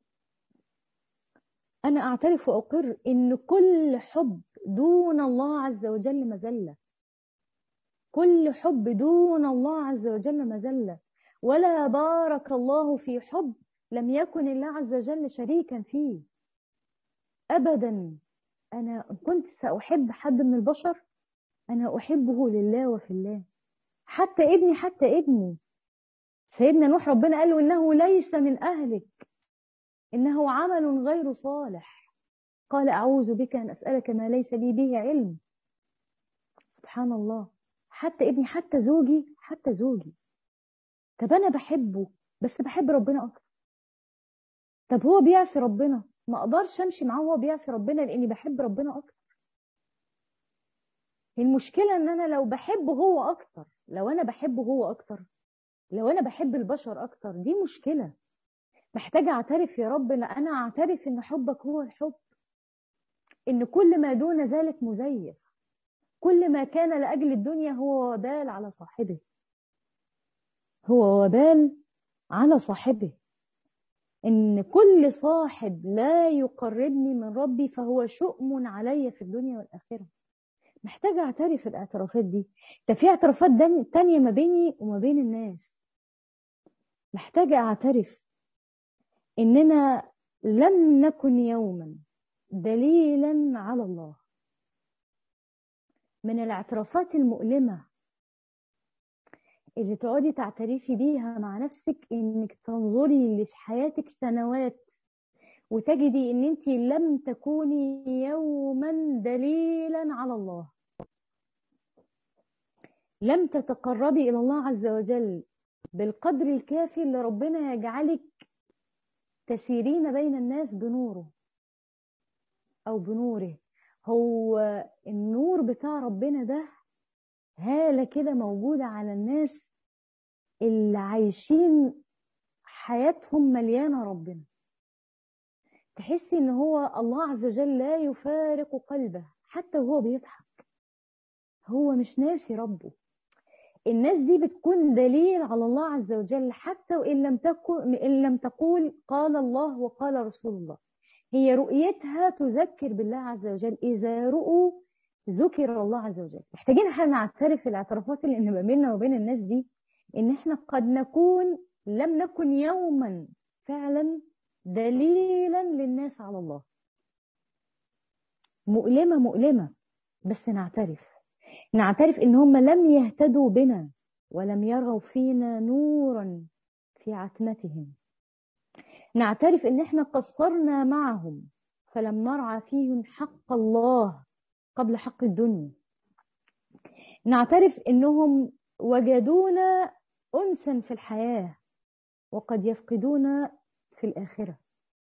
انا اعترف واقر ان كل حب دون الله عز وجل مذلة، كل حب دون الله عز وجل مذلة. ولا بارك الله في حب لم يكن الله عز وجل شريكا فيه أبدا. أنا كنت سأحب حد من البشر، أنا أحبه لله وفي الله. حتى ابني سيدنا نوح ربنا قال له إنه ليس من أهلك، إنه عمل غير صالح. قال أعوذ بك أن أسألك ما ليس لي به علم. سبحان الله. حتى ابني، حتى زوجي. طب أنا بحبه، بس بحب ربنا أكتر. طب هو بيعصي ربنا، ما أقدرش أمشي معاه وهو بيعصي ربنا لأني بحب ربنا أكتر. المشكلة إن أنا لو بحبه هو أكتر، لو أنا بحبه هو أكتر، لو أنا بحب البشر أكتر، دي مشكلة. محتاجة أعترف يا رب، لا أنا أعترف إن حبك هو الحب، إن كل ما دون ذلك مزيف، كل ما كان لأجل الدنيا هو وبال على صاحبه، هو وبال على صاحبه. إن كل صاحب لا يقربني من ربي فهو شؤم علي في الدنيا والآخرة. محتاجة أعترف الاعترافات دي. ده في اعترافات تانية ما بيني وما بين الناس. محتاجة أعترف إننا لم نكن يوما دليلا على الله. من الاعترافات المؤلمة اللي تقعدي تعترفي بيها مع نفسك، إنك تنظري لحياتك سنوات وتجدي إن أنت لم تكوني يوما دليلا على الله، لم تتقربي إلى الله عز وجل بالقدر الكافي اللي ربنا يجعلك تسيرين بين الناس بنوره أو بنوره. هو النور بتاع ربنا ده هالة كده موجودة على الناس اللي عايشين حياتهم مليانة ربنا. تحسي إن هو الله عز وجل لا يفارق قلبه حتى وهو بيضحك، هو مش ناسي ربه. الناس دي بتكون دليل على الله عز وجل حتى إن لم تقول قال الله وقال رسول الله. هي رؤيتها تذكر بالله عز وجل، إذا رؤوا ذكر الله عز وجل. محتاجين احنا نعترف الاعترافات اللي ما بيننا وبين الناس دي، إن احنا قد نكون لم نكن يوما فعلا دليلا للناس على الله. مؤلمة، بس نعترف إن هم لم يهتدوا بنا ولم يروا فينا نورا في عتمتهم. نعترف إن احنا قصرنا معهم فلم نرعى فيهم حق الله قبل حق الدنيا. نعترف إنهم وجدونا أنسا في الحياة وقد يفقدونا في الآخرة.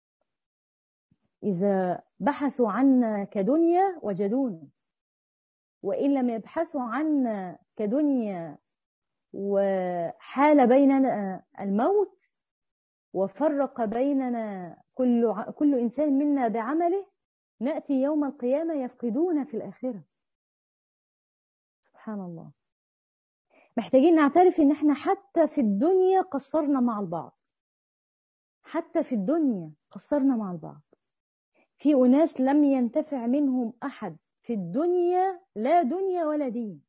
إذا بحثوا عنا كدنيا وجدونا، وإن لم يبحثوا عنا كدنيا وحال بيننا الموت وفرق بيننا كل إنسان منا بعمله، نأتي يوم القيامة يفقدون في الآخرة. سبحان الله. محتاجين نعترف إن احنا حتى في الدنيا قصرنا مع البعض، حتى في الدنيا قصرنا مع البعض. في أناس لم ينتفع منهم أحد في الدنيا، لا دنيا ولا دين.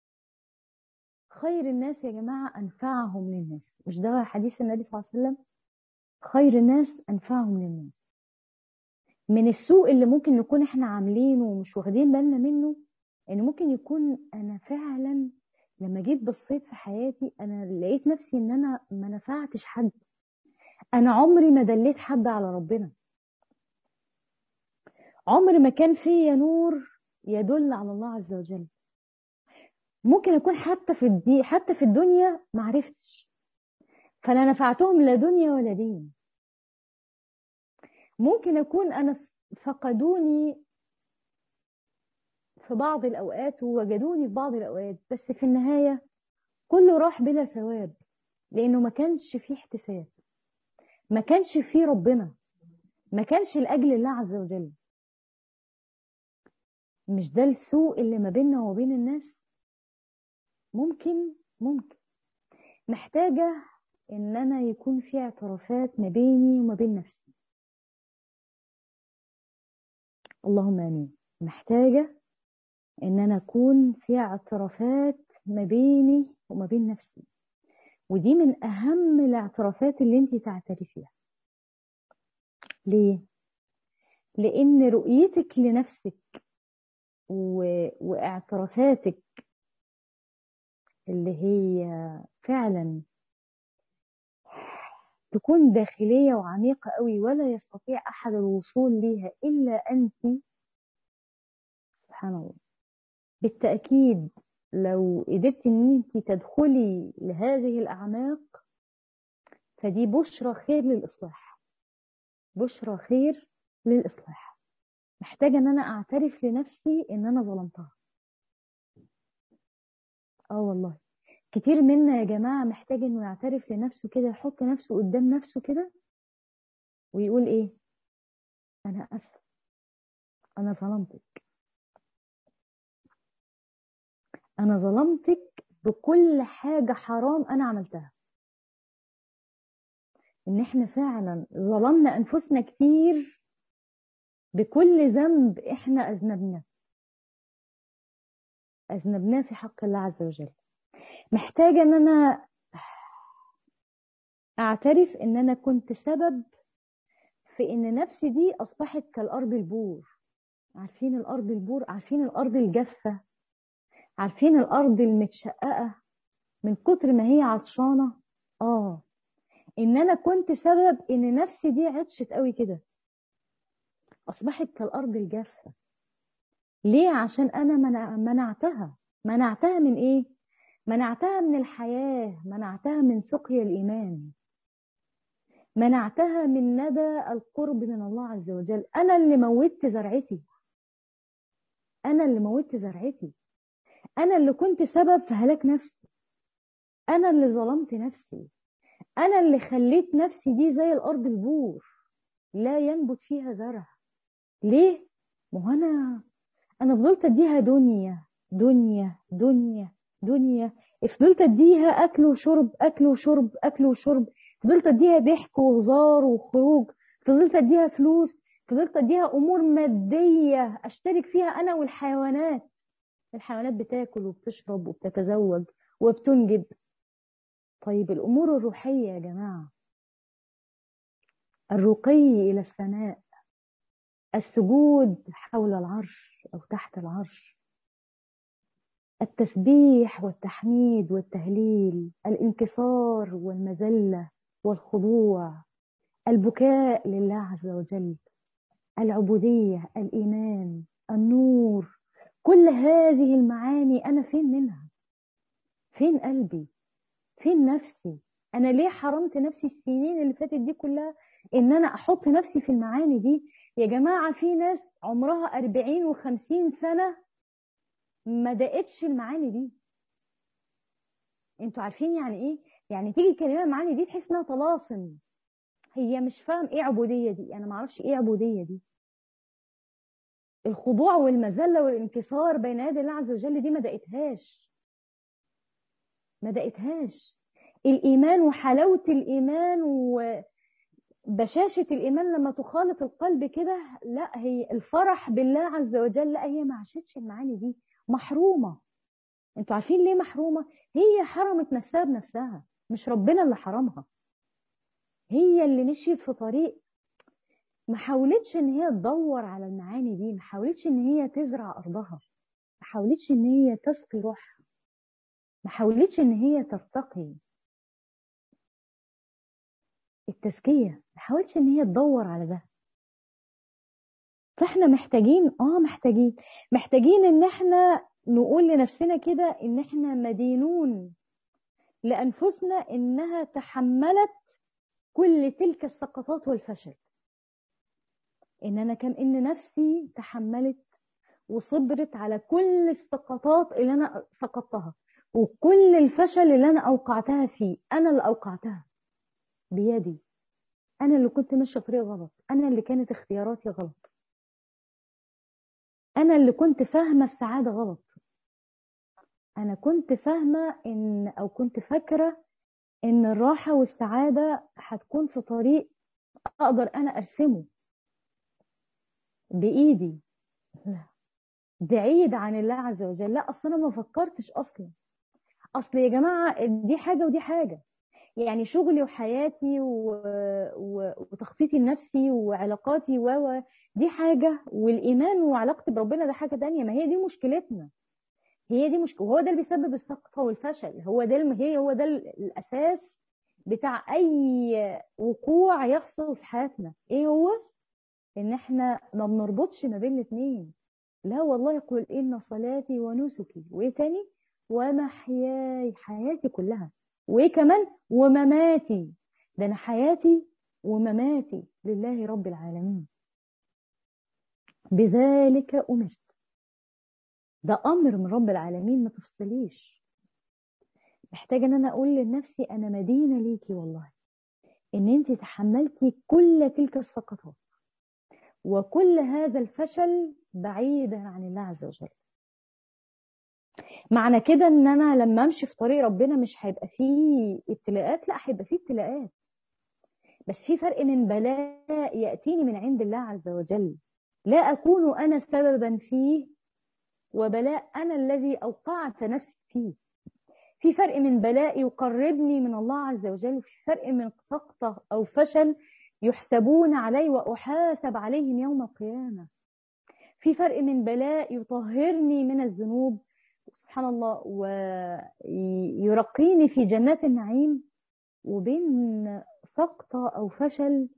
خير الناس يا جماعة أنفعهم للناس، مش ده حديث النبي صلى الله عليه وسلم؟ خير الناس أنفعهم للناس. من السوء اللي ممكن نكون احنا عاملينه ومش واخدين بالنا منه، ان ممكن يكون انا فعلا لما جيت بصيت في حياتي انا لقيت نفسي ان انا ما نفعتش حد. انا عمري ما دليت حد على ربنا، عمري ما كان فيا نور يدل على الله عز وجل. ممكن اكون حتى في الدنيا ما عرفتش، فلا نفعتهم لا دنيا ولا دين. ممكن اكون انا فقدوني في بعض الأوقات ووجدوني في بعض الأوقات، بس في النهاية كله راح بلا ثواب، لأنه ما كانش فيه احتساب، ما كانش فيه ربنا، ما كانش لأجل الله عز وجل. مش ده السوء اللي ما بيننا وبين الناس؟ ممكن محتاجة إن أنا يكون في اعترافات ما بيني وما بين نفسي. اللهم آمين. محتاجة إن أنا أكون في اعترافات ما بيني وما بين نفسي، ودي من أهم الاعترافات اللي انت تعترفيها. ليه؟ لأن رؤيتك لنفسك واعترافاتك اللي هي فعلا تكون داخلية وعميقة قوي ولا يستطيع أحد الوصول ليها إلا أنت، سبحان الله. بالتأكيد لو قدرتي ان انت تدخلي لهذه الأعماق فدي بشرى خير للإصلاح، بشرى خير للإصلاح. محتاجة ان انا اعترف لنفسي ان انا ظلمتها. والله كتير منا يا جماعة محتاج انه يعترف لنفسه كده، يحط نفسه قدام نفسه كده ويقول ايه؟ انا اسف، انا ظلمتك، انا ظلمتك بكل حاجة حرام انا عملتها. ان احنا فعلا ظلمنا انفسنا كتير بكل ذنب احنا اذنبناه في حق الله عز وجل. محتاجة ان انا اعترف ان انا كنت سبب في ان نفسي دي اصبحت كالارض البور. عارفين الارض البور؟ عارفين الارض الجافة؟ عارفين الارض المتشققة من كتر ما هي عطشانة؟ ان انا كنت سبب ان نفسي دي عطشت قوي كده، اصبحت كالارض الجافة. ليه؟ عشان انا منعتها من ايه؟ منعتها من الحياة، منعتها من سقيا الإيمان، منعتها من ندى القرب من الله عز وجل. أنا اللي موتت زرعتي، أنا اللي موتت زرعتي، أنا اللي كنت سبب في هلاك نفسي، أنا اللي ظلمت نفسي، أنا اللي خليت نفسي دي زي الأرض البور لا ينبت فيها زرع. ليه؟ ما هو أنا فضلت أديها دنيا دنيا دنيا دنيا، فضلت أديها أكل وشرب أكل وشرب أكل وشرب، فضلت أديها ضحك وهزار وخروج، فضلت أديها فلوس، فضلت أديها أمور مادية أشترك فيها أنا والحيوانات. الحيوانات بتاكل وبتشرب وبتتزوج وبتنجب. طيب الأمور الروحية يا جماعة، الرقي إلى السماء، السجود حول العرش أو تحت العرش، التسبيح والتحميد والتهليل، الانكسار والمذلة والخضوع، البكاء لله عز وجل، العبودية، الإيمان، النور. كل هذه المعاني أنا فين منها؟ فين قلبي؟ فين نفسي؟ أنا ليه حرمت نفسي السنين اللي فاتت دي كلها إن أنا أحط نفسي في المعاني دي؟ يا جماعة في ناس عمرها 40 و50 سنة ما دقتش المعاني دي. انتوا عارفين يعني ايه؟ يعني تيجي كلمه معاني دي تحس انها طلاسم. هي مش فاهم ايه عبوديه دي، انا ما اعرفش ايه عبوديه دي. الخضوع والمذله والانكسار بين يدي الله عز وجل دي ما دقتهاش، ما دقتهاش. الايمان وحلاوه الايمان وبشاشه الايمان لما تخالط القلب كده، لا هي الفرح بالله عز وجل، لا هي ما عاشتش المعاني دي، محرومه. انتوا عارفين ليه محرومه؟ هي حرمت نفسها بنفسها، مش ربنا اللي حرمها. هي اللي مشيت في طريق ما حاولتش ان هي تدور على المعاني دي، ما حاولتش ان هي تزرع ارضها، ما حاولتش ان هي تسقي روحها، ما حاولتش ان هي ترتقي التزكية، ما حاولتش ان هي تدور على ده. فاحنا محتاجين محتاجين ان احنا نقول لنفسنا كده ان احنا مدينون لانفسنا انها تحملت كل تلك السقطات والفشل. ان نفسي تحملت وصبرت على كل السقطات اللي انا سقطتها وكل الفشل اللي انا اوقعتها فيه. انا اللي اوقعتها بيدي، انا اللي كنت ماشيه طريق غلط، انا اللي كانت اختياراتي غلط، انا اللي كنت فاهمه السعاده غلط، انا كنت فاهمه ان او كنت فاكره ان الراحه والسعاده هتكون في طريق اقدر انا ارسمه بايدي. لا، بعيد عن الله عز وجل. لا، اصل انا ما فكرتش اصلا. اصل يا جماعه دي حاجه ودي حاجه، يعني شغلي وحياتي وتخطيطي لنفسي وعلاقاتي دي حاجة، والإيمان وعلاقتي بربنا ده حاجة تانية. ما هي دي مشكلتنا، هي دي مشكلة، وهو ده اللي بيسبب السقطة والفشل. هو ده الأساس بتاع أي وقوع يحصل في حياتنا. إيه هو؟ إن إحنا ما بنربطش ما بين الاتنين. لا والله، قل إن صلاتي ونسكي، وإيه تاني؟ ومحياي، حياتي كلها، وإيه كمان؟ ومماتي. ده أنا حياتي ومماتي لله رب العالمين، بذلك أمرت. ده أمر من رب العالمين، ما تفصليش. محتاجة ان انا اقول لنفسي انا مدينة ليكي والله، ان انت تحملتي كل تلك السقطات وكل هذا الفشل بعيدا عن الله عز وجل. معنى كده ان انا لما امشي في طريق ربنا مش هيبقى فيه ابتلاءات؟ لا، هيبقى فيه ابتلاءات، بس في فرق من بلاء يأتيني من عند الله عز وجل لا اكون انا سببا فيه، وبلاء انا الذي اوقعت نفسي فيه. في فرق من بلاء يقربني من الله عز وجل، وفي فرق من سقطة أو فشل يحسبون علي وأحاسب عليهم يوم القيامة. في فرق من بلاء يطهرني من الذنوب سبحان الله ويرقيني في جنات النعيم، وبين سقطة أو فشل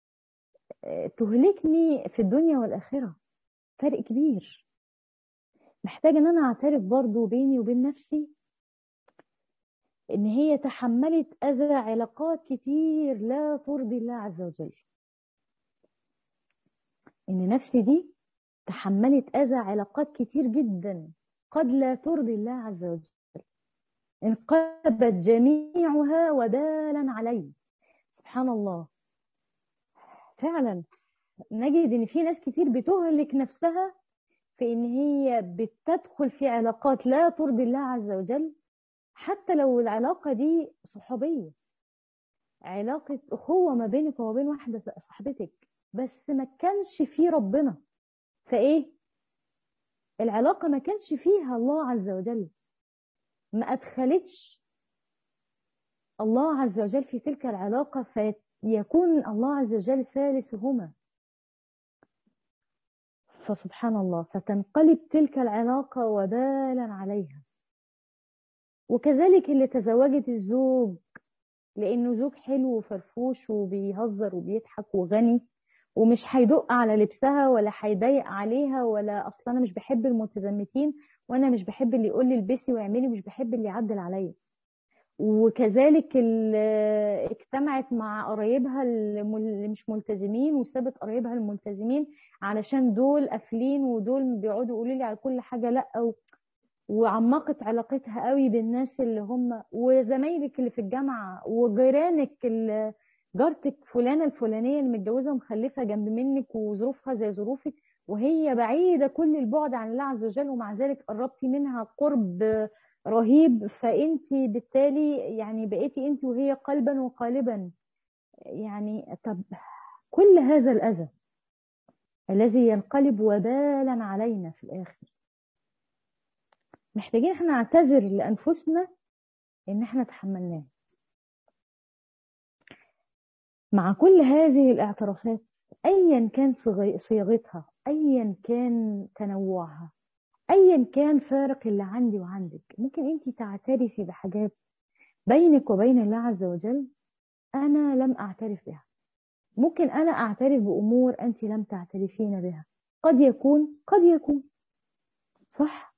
تهلكني في الدنيا والآخرة. فرق كبير. محتاجة أن أنا أعترف برضو بيني وبين نفسي ان هي تحملت اذى علاقات كتير لا ترضي الله عز وجل. ان نفسي دي تحملت اذى علاقات كتير جدا قد لا ترضي الله عز وجل، انقلبت جميعها وبالا علي. سبحان الله. فعلا نجد ان في ناس كتير بتهلك نفسها في ان هي بتدخل في علاقات لا ترضي الله عز وجل، حتى لو العلاقة دي صحوبية، علاقة أخوة ما بينك وما بين واحدة صاحبتك، بس ما كانش فيه ربنا. فإيه؟ العلاقة ما كانش فيها الله عز وجل، ما أدخلتش الله عز وجل في تلك العلاقة، فيكون الله عز وجل ثالثهما. فسبحان الله، فتنقلب تلك العلاقة وبالا عليها. وكذلك اللي تزوجت الزوج لأنه زوج حلو وفرفوش وبيهزر وبيضحك وغني، ومش هيدق على لبسها ولا هيضايق عليها، ولا اصلا انا مش بحب المتزمتين، وانا مش بحب اللي يقول لي البسي واعملي، مش بحب اللي يعدل عليا. وكذلك اللي اجتمعت مع قرايبها اللي مش ملتزمين، وسابت قرايبها الملتزمين علشان دول قافلين ودول بيقعدوا يقولوا لي على كل حاجه لا، وعمقت علاقتها قوي بالناس اللي هم وزمايلك اللي في الجامعة وجيرانك، جارتك فلانة الفلانية اللي متجوزة ومخلفة جنب منك وظروفها زي ظروفك، وهي بعيدة كل البعد عن الله عز وجل، ومع ذلك قربتي منها قرب رهيب. فانت بالتالي يعني بقيتي انت وهي قلبا وقالبا. يعني طب كل هذا الأذى الذي ينقلب وبالا علينا في الآخر، محتاجين احنا نعتذر لأنفسنا ان احنا تحملناه. مع كل هذه الاعترافات ايا كان صياغتها، ايا كان تنوعها، ايا كان فارق اللي عندي وعندك، ممكن انت تعترفي بحاجات بينك وبين الله عز وجل انا لم اعترف بها. ممكن انا اعترف بامور انت لم تعترفين بها. قد يكون صح.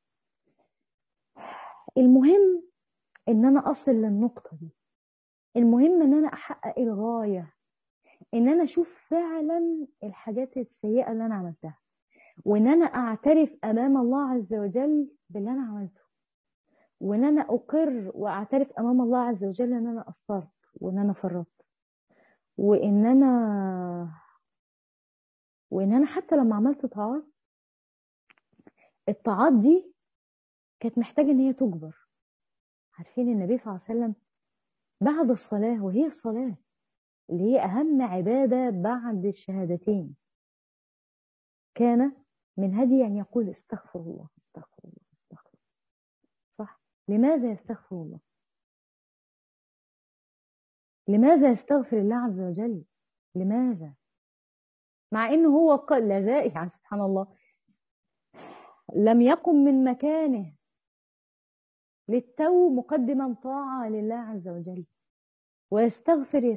المهم ان انا اصل للنقطة دي. المهم ان انا احقق الغاية، ان انا اشوف فعلا الحاجات السيئة اللي انا عملتها، وان انا اعترف امام الله عز وجل باللي انا عملته، وان انا اقر واعترف امام الله عز وجل ان انا قصرت وان انا فرطت، وان انا حتى لما عملت طاعات، الطاعات دي كانت محتاجة ان هي تجبر. عارفين النبي صلى الله عليه وسلم بعد الصلاة، وهي الصلاة اللي هي اهم عبادة بعد الشهادتين، كان من هدي ان يقول استغفر الله استغفر الله استغفر الله. صح. لماذا يستغفر الله؟ لماذا يستغفر الله عز وجل؟ لماذا؟ مع انه هو قال لا يعني سبحان الله لم يقم من مكانه للتو مقدما طاعة لله عز وجل، ويستغفر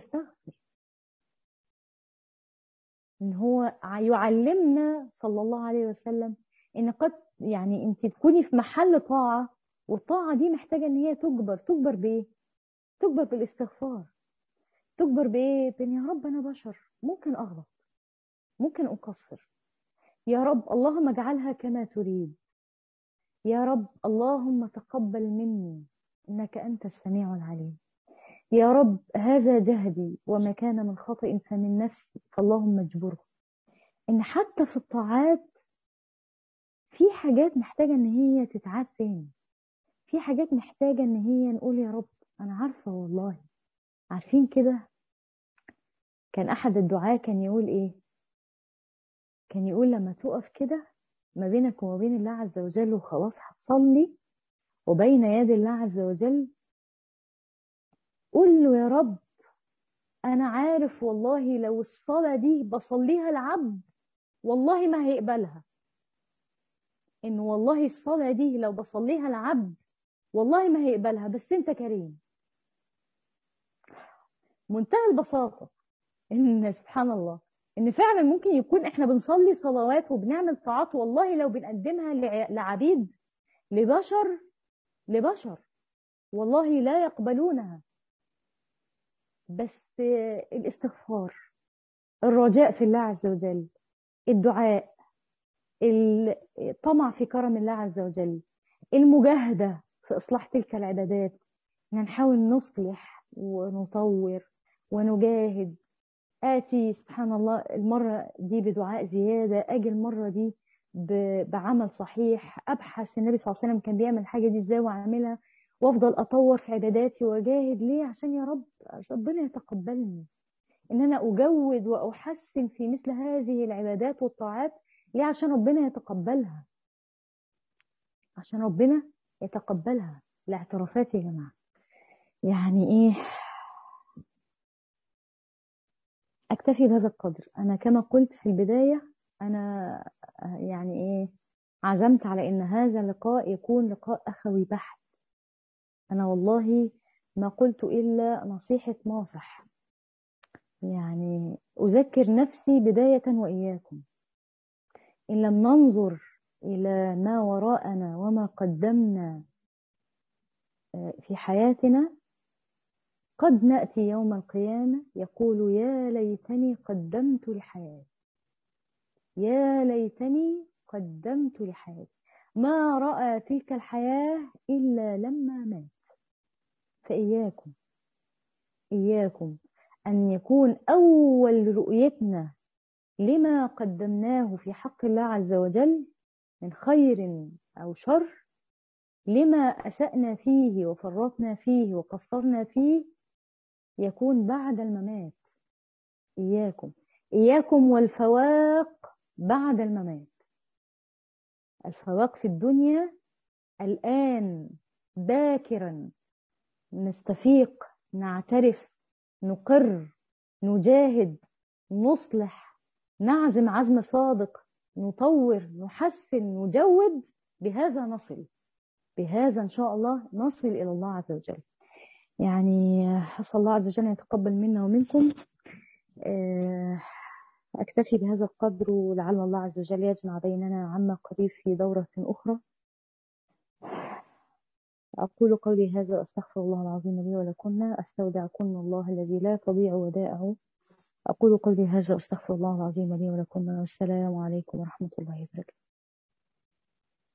ان هو يعلمنا صلى الله عليه وسلم ان قد يعني انت تكوني في محل طاعة، والطاعة دي محتاجة ان هي تجبر بايه؟ تجبر بالاستغفار، تجبر بايه؟ بان يا رب انا بشر، ممكن اغلط، ممكن اقصر، يا رب اللهم اجعلها كما تريد، يا رب اللهم تقبل مني انك انت السميع العليم، يا رب هذا جهدي وما كان من خطأ فمن نفسي فاللهم اجبره. ان حتى في الطاعات في حاجات محتاجة ان هي تتعاد تاني، في حاجات محتاجة ان هي نقول يا رب انا عارفة والله. عارفين كده كان احد الدعاة كان يقول ايه؟ كان يقول لما تقف كده ما بينك وما بين الله عز وجل وخلاص هتصلي وبين يد الله عز وجل، قول له يا رب انا عارف والله لو الصلاة دي بصليها العبد والله ما هيقبلها، ان والله الصلاة دي لو بصليها العبد والله ما هيقبلها، بس انت كريم. منتهى البساطة ان سبحان الله ان فعلا ممكن يكون احنا بنصلي صلوات وبنعمل طاعات والله لو بنقدمها لعبيد، لبشر والله لا يقبلونها، بس الاستغفار، الرجاء في الله عز وجل، الدعاء، الطمع في كرم الله عز وجل، المجاهدة في إصلاح تلك العبادات، نحاول نصلح ونطور ونجاهد. آتي سبحان الله المرة دي بدعاء زيادة، أجي المرة دي بعمل صحيح، أبحث النبي صلى الله عليه وسلم كان بيعمل الحاجة دي إزاي وأعملها، وأفضل أطور في عباداتي وأجاهد. ليه؟ عشان يا رب ربنا يتقبلني، إن أنا أجود وأحسن في مثل هذه العبادات والطاعات. ليه؟ عشان ربنا يتقبلها، عشان ربنا يتقبلها. الاعترافات يا جماعة يعني إيه؟ أكتفي بهذا القدر. أنا كما قلت في البداية أنا يعني إيه عزمت على إن هذا اللقاء يكون لقاء أخوي بحت. أنا والله ما قلت إلا نصيحة ناصح، يعني أذكر نفسي بداية وإياكم. إن لم ننظر إلى ما وراءنا وما قدمنا في حياتنا قد نأتي يوم القيامة يقول يا ليتني قدمت لحياتي، يا ليتني قدمت لحياتي، ما رأى تلك الحياة إلا لما مات. فإياكم إياكم أن يكون أول رؤيتنا لما قدمناه في حق الله عز وجل من خير أو شر، لما أسأنا فيه وفرطنا فيه وقصرنا فيه، يكون بعد الممات. إياكم إياكم والفواق بعد الممات. الفواق في الدنيا الآن باكرا، نستفيق، نعترف، نقر، نجاهد، نصلح، نعزم عزم صادق، نطور، نحسن، نجود. بهذا نصل، بهذا إن شاء الله نصل إلى الله عز وجل. يعني أسأل الله عز وجل يتقبل منا ومنكم. أكتفي بهذا القدر، ولعل الله عز وجل يجمع بيننا عما قريب في دورة أخرى. أقول قولي هذا وأستغفر الله العظيم لي ولكم، أستودعكم الله الذي لا تضيع ودائعه. أقول قولي هذا وأستغفر الله العظيم لي ولكم، والسلام عليكم ورحمة الله وبركاته.